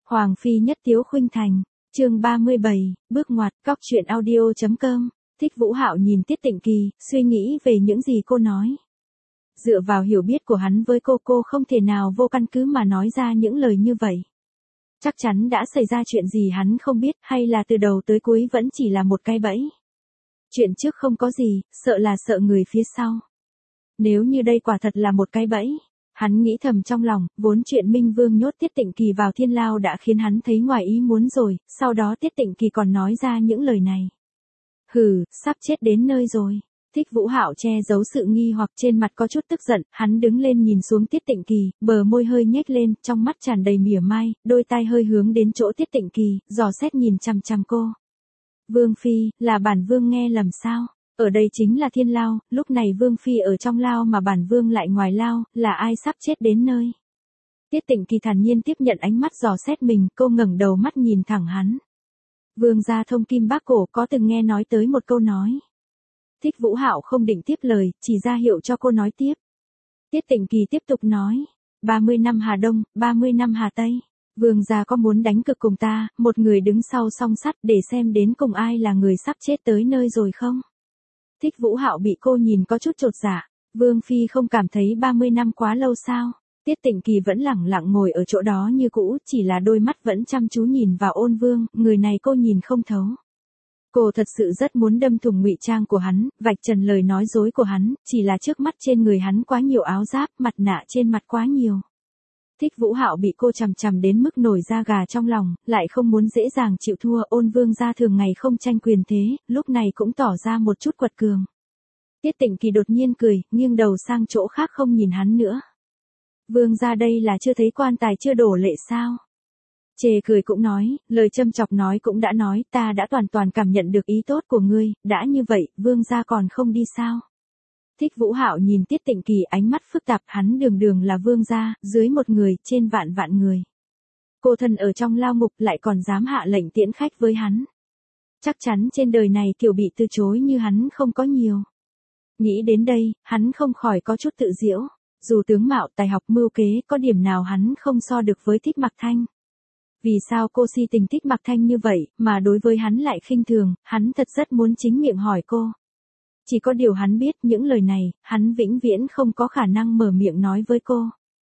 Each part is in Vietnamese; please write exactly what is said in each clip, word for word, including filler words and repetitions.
Hoàng phi nhất tiếu khuynh thành, chương ba mươi bảy, bước ngoặt, cóc truyện audio.com. Thích Vũ Hạo nhìn Tiết Tịnh Kỳ, suy nghĩ về những gì cô nói. Dựa vào hiểu biết của hắn với cô, cô không thể nào vô căn cứ mà nói ra những lời như vậy. Chắc chắn đã xảy ra chuyện gì hắn không biết, hay là từ đầu tới cuối vẫn chỉ là một cái bẫy. Chuyện trước không có gì, sợ là sợ người phía sau. Nếu như đây quả thật là một cái bẫy, hắn nghĩ thầm trong lòng, vốn chuyện Minh Vương nhốt Tiết Tịnh Kỳ vào thiên lao đã khiến hắn thấy ngoài ý muốn rồi, sau đó Tiết Tịnh Kỳ còn nói ra những lời này. Hừ, sắp chết đến nơi rồi. Thích Vũ Hạo che giấu sự nghi hoặc trên mặt có chút tức giận, hắn đứng lên nhìn xuống Tiết Tịnh Kỳ, bờ môi hơi nhếch lên, trong mắt tràn đầy mỉa mai, đôi tai hơi hướng đến chỗ Tiết Tịnh Kỳ, dò xét nhìn chằm chằm cô. Vương phi, là bản vương nghe lầm sao? Ở đây chính là thiên lao, lúc này Vương phi ở trong lao mà bản vương lại ngoài lao, là ai sắp chết đến nơi? Tiết Tịnh Kỳ thản nhiên tiếp nhận ánh mắt dò xét mình, cô ngẩng đầu mắt nhìn thẳng hắn. Vương gia thông kim bác cổ có từng nghe nói tới một câu nói. Thích Vũ Hạo không định tiếp lời, chỉ ra hiệu cho cô nói tiếp. Tiết Tịnh Kỳ tiếp tục nói, ba mươi năm Hà Đông, ba mươi năm Hà Tây. Vương gia có muốn đánh cực cùng ta, một người đứng sau song sắt để xem đến cùng ai là người sắp chết tới nơi rồi không? Thích Vũ Hạo bị cô nhìn có chút chột dạ, Vương phi không cảm thấy ba mươi năm quá lâu sao? Tiết Tịnh Kỳ vẫn lẳng lặng ngồi ở chỗ đó như cũ, chỉ là đôi mắt vẫn chăm chú nhìn vào Ôn Vương, người này cô nhìn không thấu. Cô thật sự rất muốn đâm thủng ngụy trang của hắn, vạch trần lời nói dối của hắn, chỉ là trước mắt trên người hắn quá nhiều áo giáp, mặt nạ trên mặt quá nhiều. Thích Vũ Hạo bị cô chằm chằm đến mức nổi da gà trong lòng, lại không muốn dễ dàng chịu thua. Ôn Vương gia thường ngày không tranh quyền thế, lúc này cũng tỏ ra một chút quật cường. Tiết Tịnh Kỳ đột nhiên cười, nghiêng đầu sang chỗ khác không nhìn hắn nữa. Vương gia đây là chưa thấy quan tài chưa đổ lệ sao? Chê cười cũng nói, lời châm chọc nói cũng đã nói, ta đã toàn toàn cảm nhận được ý tốt của ngươi, đã như vậy, vương gia còn không đi sao? Thích Vũ Hạo nhìn Tiết Tịnh Kỳ ánh mắt phức tạp, hắn đường đường là vương gia, dưới một người, trên vạn vạn người. Cô thân ở trong lao ngục lại còn dám hạ lệnh tiễn khách với hắn. Chắc chắn trên đời này kiểu bị từ chối như hắn không có nhiều. Nghĩ đến đây, hắn không khỏi có chút tự giễu, dù tướng mạo tài học mưu kế có điểm nào hắn không so được với Thích Mặc Thanh. Vì sao cô si tình Thích Mặc Thanh như vậy, mà đối với hắn lại khinh thường, hắn thật rất muốn chính miệng hỏi cô. Chỉ có điều hắn biết những lời này, hắn vĩnh viễn không có khả năng mở miệng nói với cô.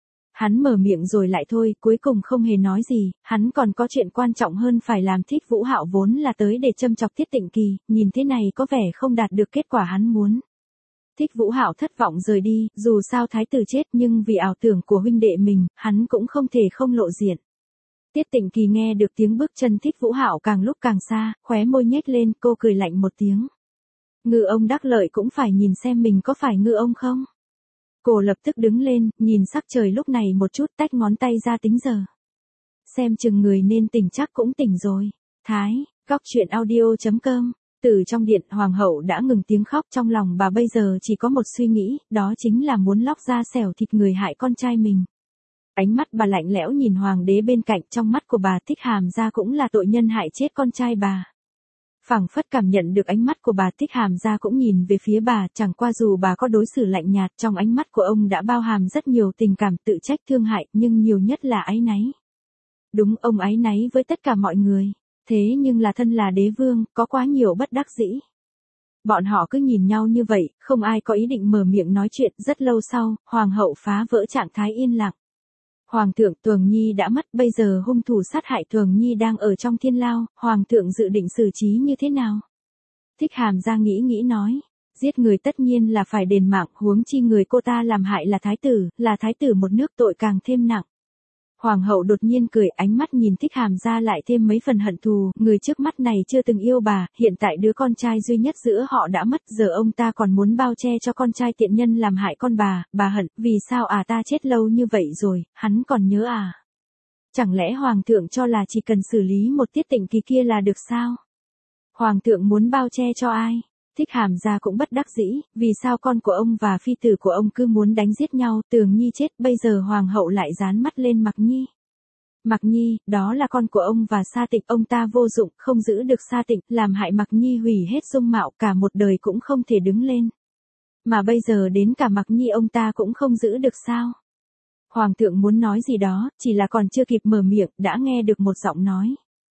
Hắn mở miệng rồi lại thôi, cuối cùng không hề nói gì, hắn còn có chuyện quan trọng hơn phải làm. Thích Vũ Hạo vốn là tới để châm chọc Tiết Tịnh Kỳ, nhìn thế này có vẻ không đạt được kết quả hắn muốn. Thích Vũ Hạo thất vọng rời đi, dù sao thái tử chết nhưng vì ảo tưởng của huynh đệ mình, hắn cũng không thể không lộ diện. Tiết Tịnh Kỳ nghe được tiếng bước chân Thích Vũ Hạo càng lúc càng xa, khóe môi nhếch lên, cô cười lạnh một tiếng. Ngư ông đắc lợi cũng phải nhìn xem mình có phải ngư ông không? Cô lập tức đứng lên, nhìn sắc trời lúc này một chút, tách ngón tay ra tính giờ. Xem chừng người nên tỉnh chắc cũng tỉnh rồi. Thái, cóc truyện audio.com. Từ trong điện, hoàng hậu đã ngừng tiếng khóc, trong lòng bà bây giờ chỉ có một suy nghĩ, đó chính là muốn lóc ra xẻo thịt người hại con trai mình. Ánh mắt bà lạnh lẽo nhìn hoàng đế bên cạnh, trong mắt của bà Thích Hàm Gia cũng là tội nhân hại chết con trai bà. Phảng phất cảm nhận được ánh mắt của bà, Thích Hàm Gia cũng nhìn về phía bà, chẳng qua dù bà có đối xử lạnh nhạt, trong ánh mắt của ông đã bao hàm rất nhiều tình cảm tự trách thương hại, nhưng nhiều nhất là áy náy. Đúng, ông áy náy với tất cả mọi người, thế nhưng là thân là đế vương, có quá nhiều bất đắc dĩ. Bọn họ cứ nhìn nhau như vậy, không ai có ý định mở miệng nói chuyện. Rất lâu sau, hoàng hậu phá vỡ trạng thái yên lặng. Hoàng thượng, Tuồng Nhi đã mất, bây giờ hung thủ sát hại Tuồng Nhi đang ở trong thiên lao, hoàng thượng dự định xử trí như thế nào? Thích Hàm Gia nghĩ nghĩ nói, giết người tất nhiên là phải đền mạng, huống chi người cô ta làm hại là thái tử, là thái tử một nước, tội càng thêm nặng. Hoàng hậu đột nhiên cười, ánh mắt nhìn Thích Hàm Gia lại thêm mấy phần hận thù, người trước mắt này chưa từng yêu bà, hiện tại đứa con trai duy nhất giữa họ đã mất, giờ ông ta còn muốn bao che cho con trai tiện nhân làm hại con bà, bà hận, vì sao à ta chết lâu như vậy rồi, hắn còn nhớ à? Chẳng lẽ hoàng thượng cho là chỉ cần xử lý một Tiết Tịnh Kỳ kia là được sao? Hoàng thượng muốn bao che cho ai? Thích Hàm Gia cũng bất đắc dĩ, vì sao con của ông và phi tử của ông cứ muốn đánh giết nhau, Tường Nhi chết, bây giờ hoàng hậu lại dán mắt lên Mặc Nhi. Mặc Nhi, đó là con của ông và Sa Tịnh, ông ta vô dụng, không giữ được Sa Tịnh, làm hại Mặc Nhi hủy hết dung mạo, cả một đời cũng không thể đứng lên. Mà bây giờ đến cả Mặc Nhi ông ta cũng không giữ được sao? Hoàng thượng muốn nói gì đó, chỉ là còn chưa kịp mở miệng, đã nghe được một giọng nói.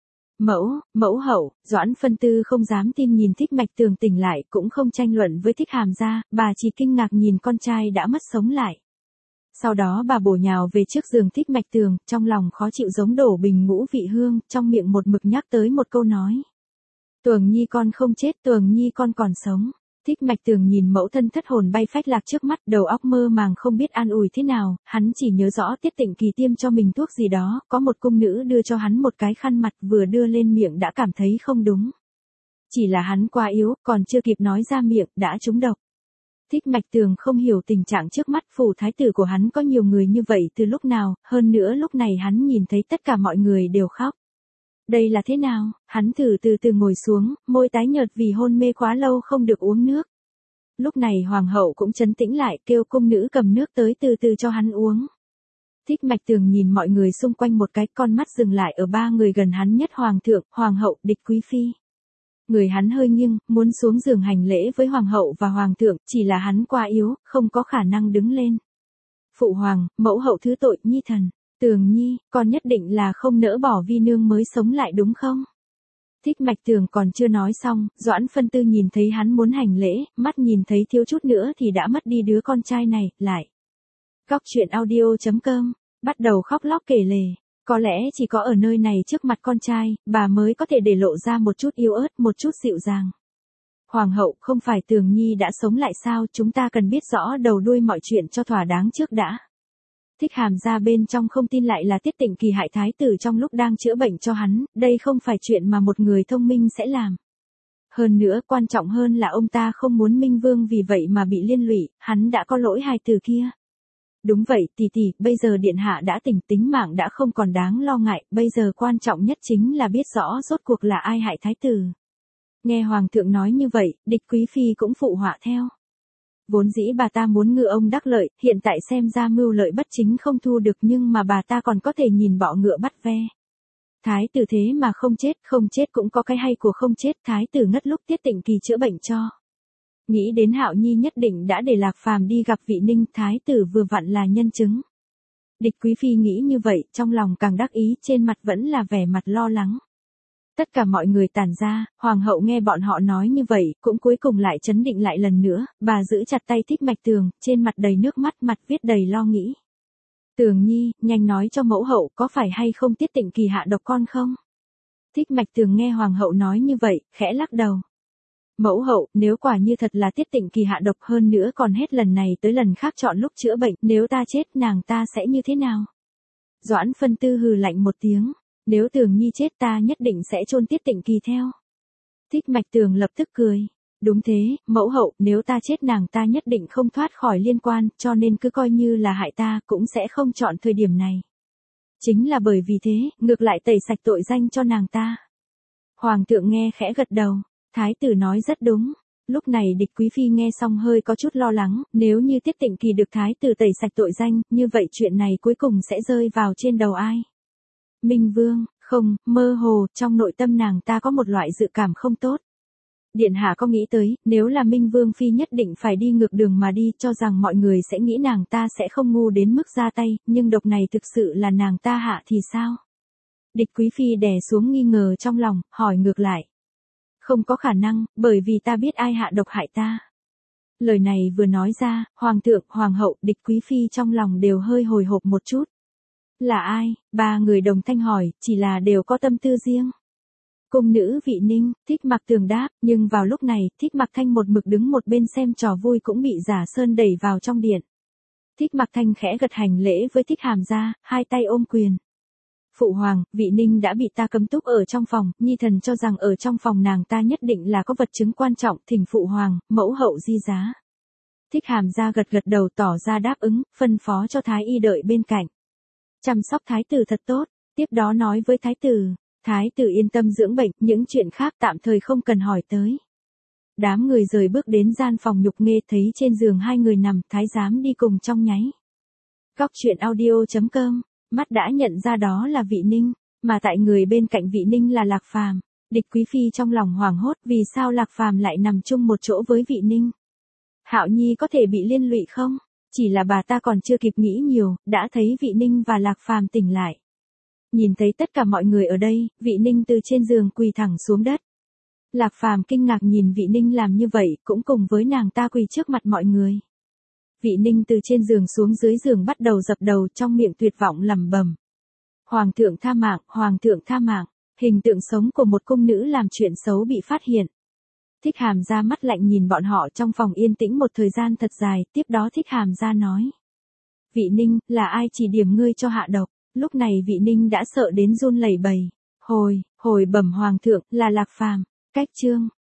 Mẫu, mẫu hậu. Doãn Phân Tư không dám tin nhìn Thích Mạch Tường tỉnh lại, cũng không tranh luận với Thích Hàm gia, bà chỉ kinh ngạc nhìn con trai đã mất sống lại. Sau đó bà bổ nhào về trước giường Thích Mạch Tường, trong lòng khó chịu giống đổ bình ngũ vị hương, trong miệng một mực nhắc tới một câu nói. Tường Nhi con không chết, Tường Nhi con còn sống. Thích Mạch Tường nhìn mẫu thân thất hồn bay phách lạc trước mắt, đầu óc mơ màng không biết an ủi thế nào, hắn chỉ nhớ rõ Tiết Tịnh Kỳ tiêm cho mình thuốc gì đó, có một cung nữ đưa cho hắn một cái khăn mặt, vừa đưa lên miệng đã cảm thấy không đúng. Chỉ là hắn quá yếu, còn chưa kịp nói ra miệng, đã trúng độc. Thích Mạch Tường không hiểu tình trạng trước mắt, phủ thái tử của hắn có nhiều người như vậy từ lúc nào, hơn nữa lúc này hắn nhìn thấy tất cả mọi người đều khóc. Đây là thế nào? Hắn thử từ từ ngồi xuống, môi tái nhợt vì hôn mê quá lâu không được uống nước. Lúc này hoàng hậu cũng trấn tĩnh lại, kêu cung nữ cầm nước tới từ từ cho hắn uống. Thích Mạch Tường nhìn mọi người xung quanh một cái, con mắt dừng lại ở ba người gần hắn nhất, hoàng thượng, hoàng hậu, Địch Quý Phi. Người hắn hơi nghiêng, muốn xuống giường hành lễ với hoàng hậu và hoàng thượng, chỉ là hắn quá yếu, không có khả năng đứng lên. Phụ hoàng, mẫu hậu thứ tội, Nhi thần. Tường Nhi, con nhất định là không nỡ bỏ vi nương mới sống lại đúng không? Thích Mạch Tường còn chưa nói xong, Doãn Phân Tư nhìn thấy hắn muốn hành lễ, mắt nhìn thấy thiếu chút nữa thì đã mất đi đứa con trai này, lại. Góc truyện audio chấm com, bắt đầu khóc lóc kể lể. Có lẽ chỉ có ở nơi này trước mặt con trai, bà mới có thể để lộ ra một chút yếu ớt, một chút dịu dàng. Hoàng hậu, không phải Tường Nhi đã sống lại sao, chúng ta cần biết rõ đầu đuôi mọi chuyện cho thỏa đáng trước đã. Thích Hàm gia bên trong không tin lại là Tiết Tịnh Kỳ hại thái tử trong lúc đang chữa bệnh cho hắn, đây không phải chuyện mà một người thông minh sẽ làm. Hơn nữa, quan trọng hơn là ông ta không muốn Minh Vương vì vậy mà bị liên lụy, hắn đã có lỗi hài tử kia. Đúng vậy, tỷ tỷ, bây giờ điện hạ đã tỉnh, tính mạng đã không còn đáng lo ngại, bây giờ quan trọng nhất chính là biết rõ rốt cuộc là ai hại thái tử. Nghe hoàng thượng nói như vậy, Địch Quý Phi cũng phụ họa theo. Vốn dĩ bà ta muốn ngựa ông đắc lợi, hiện tại xem ra mưu lợi bất chính không thu được, nhưng mà bà ta còn có thể nhìn bọ ngựa bắt ve. Thái tử thế mà không chết, không chết cũng có cái hay của không chết, thái tử ngất lúc Tiết Tịnh Kỳ chữa bệnh cho. Nghĩ đến Hạo Nhi nhất định đã để Lạc Phàm đi gặp Vị Ninh, thái tử vừa vặn là nhân chứng. Địch Quý Phi nghĩ như vậy, trong lòng càng đắc ý, trên mặt vẫn là vẻ mặt lo lắng. Tất cả mọi người tản ra, hoàng hậu nghe bọn họ nói như vậy, cũng cuối cùng lại trấn định lại lần nữa, bà giữ chặt tay Thích Mạch Tường, trên mặt đầy nước mắt, mặt viết đầy lo nghĩ. Tường Nhi, nhanh nói cho mẫu hậu, có phải hay không Tiết Tịnh Kỳ hạ độc con không? Thích Mạch Tường nghe hoàng hậu nói như vậy, khẽ lắc đầu. Mẫu hậu, nếu quả như thật là Tiết Tịnh Kỳ hạ độc, hơn nữa còn hết lần này tới lần khác chọn lúc chữa bệnh, nếu ta chết nàng ta sẽ như thế nào? Doãn Phân Tư hừ lạnh một tiếng. Nếu Tường Nhi chết ta nhất định sẽ chôn Tiết Tịnh Kỳ theo. Thích Mạch Tường lập tức cười. Đúng thế, mẫu hậu, nếu ta chết nàng ta nhất định không thoát khỏi liên quan, cho nên cứ coi như là hại ta, cũng sẽ không chọn thời điểm này. Chính là bởi vì thế, ngược lại tẩy sạch tội danh cho nàng ta. Hoàng thượng nghe khẽ gật đầu, thái tử nói rất đúng. Lúc này Địch Quý Phi nghe xong hơi có chút lo lắng, nếu như Tiết Tịnh Kỳ được thái tử tẩy sạch tội danh, như vậy chuyện này cuối cùng sẽ rơi vào trên đầu ai? Minh Vương, không, mơ hồ, trong nội tâm nàng ta có một loại dự cảm không tốt. Điện hạ có nghĩ tới, nếu là Minh Vương Phi nhất định phải đi ngược đường mà đi, cho rằng mọi người sẽ nghĩ nàng ta sẽ không ngu đến mức ra tay, nhưng độc này thực sự là nàng ta hạ thì sao? Địch Quý Phi đè xuống nghi ngờ trong lòng, hỏi ngược lại. Không có khả năng, bởi vì ta biết ai hạ độc hại ta. Lời này vừa nói ra, Hoàng thượng, Hoàng hậu, Địch Quý Phi trong lòng đều hơi hồi hộp một chút. Là ai? Ba người đồng thanh hỏi, chỉ là đều có tâm tư riêng. Cung nữ Vị Ninh, Thích Mặc Tường đáp, nhưng vào lúc này, Thích Mặc Thanh một mực đứng một bên xem trò vui cũng bị Giả Sơn đẩy vào trong điện. Thích Mặc Thanh khẽ gật hành lễ với Thích Hàm gia, hai tay ôm quyền. Phụ hoàng, Vị Ninh đã bị ta cấm túc ở trong phòng, Nhi thần cho rằng ở trong phòng nàng ta nhất định là có vật chứng quan trọng, thỉnh phụ hoàng, mẫu hậu di giá. Thích Hàm gia gật gật đầu tỏ ra đáp ứng, phân phó cho Thái y đợi bên cạnh. Chăm sóc thái tử thật tốt, tiếp đó nói với thái tử, thái tử yên tâm dưỡng bệnh, những chuyện khác tạm thời không cần hỏi tới. Đám người rời bước đến gian phòng nhục nghê, thấy trên giường hai người nằm, thái giám đi cùng trong nháy. Góc truyện audio chấm com, mắt đã nhận ra đó là Vị Ninh, mà tại người bên cạnh Vị Ninh là Lạc Phàm. Địch Quý Phi trong lòng hoảng hốt, vì sao Lạc Phàm lại nằm chung một chỗ với Vị Ninh? Hạo Nhi có thể bị liên lụy không? Chỉ là bà ta còn chưa kịp nghĩ nhiều, đã thấy Vị Ninh và Lạc Phàm tỉnh lại. Nhìn thấy tất cả mọi người ở đây, Vị Ninh từ trên giường quỳ thẳng xuống đất. Lạc Phàm kinh ngạc nhìn Vị Ninh làm như vậy, cũng cùng với nàng ta quỳ trước mặt mọi người. Vị Ninh từ trên giường xuống dưới giường bắt đầu dập đầu, trong miệng tuyệt vọng lẩm bẩm. Hoàng thượng tha mạng, hoàng thượng tha mạng, hình tượng sống của một cung nữ làm chuyện xấu bị phát hiện. Thích Hàm Gia mắt lạnh nhìn bọn họ trong phòng yên tĩnh một thời gian thật dài, tiếp đó Thích Hàm Gia nói. Vị Ninh, là ai chỉ điểm ngươi cho hạ độc? Lúc này Vị Ninh đã sợ đến run lẩy bẩy. Hồi, hồi bẩm hoàng thượng, là Lạc Phàm. Cách chương